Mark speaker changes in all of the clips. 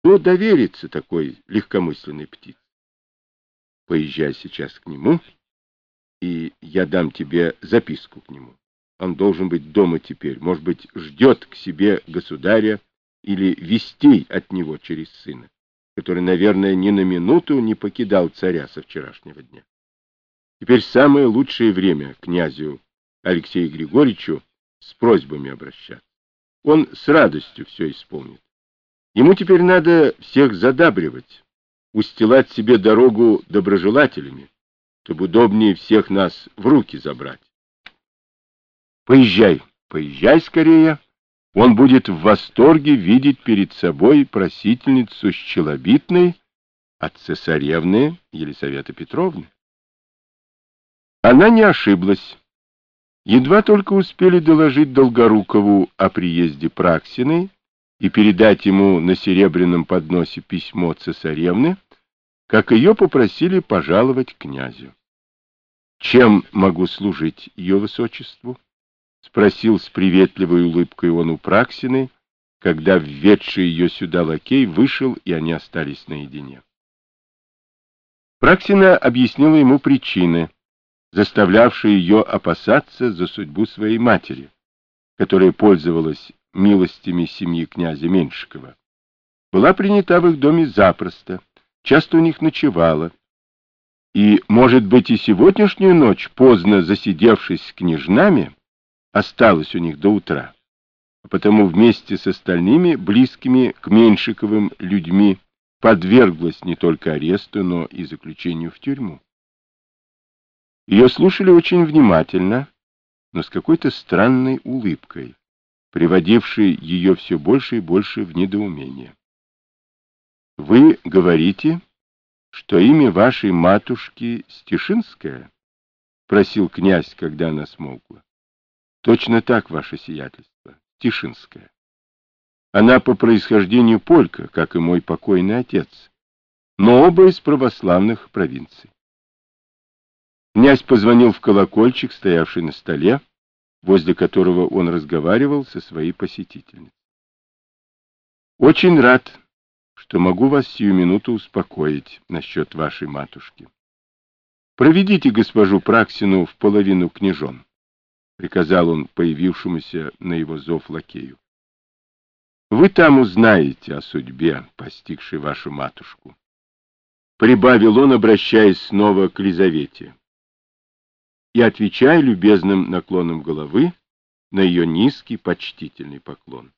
Speaker 1: Кто доверится такой легкомысленной птице? Поезжай сейчас к нему, и я дам тебе записку к нему. Он должен быть дома теперь, может быть, ждет к себе государя или вестей от него через сына, который, наверное, ни на минуту не покидал царя со вчерашнего дня. Теперь самое лучшее время князю Алексею Григорьевичу с просьбами обращаться. Он с радостью все исполнит. Ему теперь надо всех задабривать, устилать себе дорогу доброжелателями, чтобы удобнее всех нас в руки забрать. Поезжай, поезжай скорее. Он будет в восторге видеть перед собой просительницу Щелобитной от цесаревны Елизаветы Петровны. Она не ошиблась. Едва только успели доложить Долгорукову о приезде Праксиной и передать ему на серебряном подносе письмо цесаревны, как ее попросили пожаловать к князю. «Чем могу служить ее высочеству?» — спросил с приветливой улыбкой он у Праксины, когда введший ее сюда лакей вышел, и они остались наедине. Праксина объяснила ему причины, заставлявшие ее опасаться за судьбу своей матери, которая пользовалась милостями семьи князя Меньшикова. Была принята в их доме запросто, часто у них ночевала, и, может быть, и сегодняшнюю ночь, поздно засидевшись с княжнами, осталась у них до утра, а потому вместе с остальными, близкими к Меньшиковым людьми, подверглась не только аресту, но и заключению в тюрьму. Ее слушали очень внимательно, но с какой-то странной улыбкой, приводившей ее все больше и больше в недоумение. «Вы говорите, что имя вашей матушки Стешинская?» — просил князь, когда она смолкла. «Точно так, ваше сиятельство, Стешинская. Она по происхождению полька, как и мой покойный отец, но оба из православных провинций». Князь позвонил в колокольчик, стоявший на столе, возле которого он разговаривал со своей посетительницей. «Очень рад, что могу вас сию минуту успокоить насчет вашей матушки. Проведите госпожу Праксину в половину княжон», — приказал он появившемуся на его зов лакею. «Вы там узнаете о судьбе, постигшей вашу матушку», — прибавил он, обращаясь снова к Лизавете, и отвечая любезным наклоном головы на ее низкий почтительный поклон.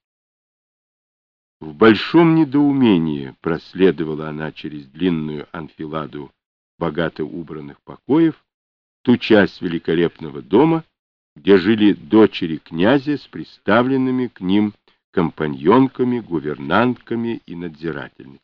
Speaker 1: В большом недоумении проследовала она через длинную анфиладу богато убранных покоев, ту часть великолепного дома, где жили дочери князя с приставленными к ним компаньонками, гувернантками и надзирательницами.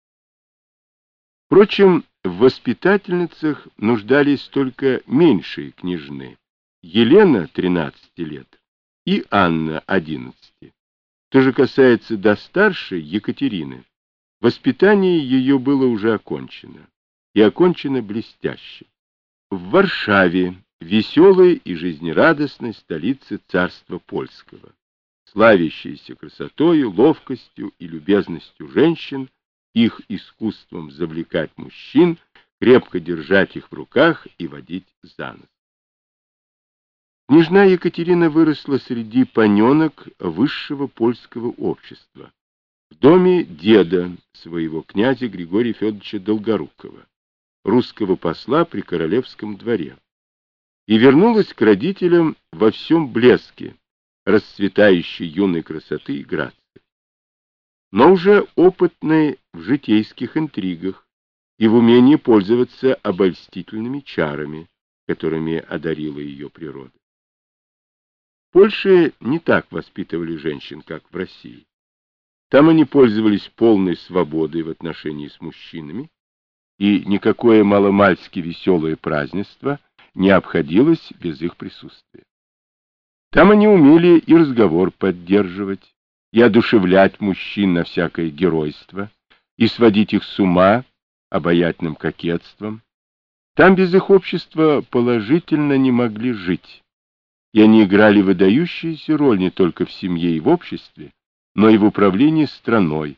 Speaker 1: Впрочем, в воспитательницах нуждались только меньшие княжны: Елена, 13 лет, и Анна, 11. Что же касается до старшей Екатерины, воспитание ее было уже окончено, и окончено блестяще. В Варшаве, веселой и жизнерадостной столице царства польского, славящейся красотою, ловкостью и любезностью женщин, их искусством завлекать мужчин, крепко держать их в руках и водить за нос. Княжна Екатерина выросла среди паненок высшего польского общества, в доме деда своего, князя Григория Федоровича Долгорукова, русского посла при королевском дворе, и вернулась к родителям во всем блеске расцветающей юной красоты и грации, но уже опытной в житейских интригах и в умении пользоваться обольстительными чарами, которыми одарила ее природа. В Польше не так воспитывали женщин, как в России. Там они пользовались полной свободой в отношении с мужчинами, и никакое маломальски веселое празднество не обходилось без их присутствия. Там они умели и разговор поддерживать, и одушевлять мужчин на всякое геройство, и сводить их с ума обаятельным кокетством. Там без их общества положительно не могли жить, и они играли выдающуюся роль не только в семье и в обществе, но и в управлении страной,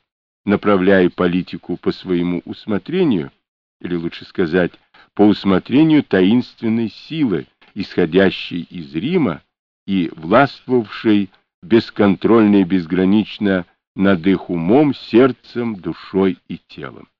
Speaker 1: направляя политику по своему усмотрению, или лучше сказать, по усмотрению таинственной силы, исходящей из Рима и властвовавшей бесконтрольно и безгранично над их умом, сердцем, душой и телом.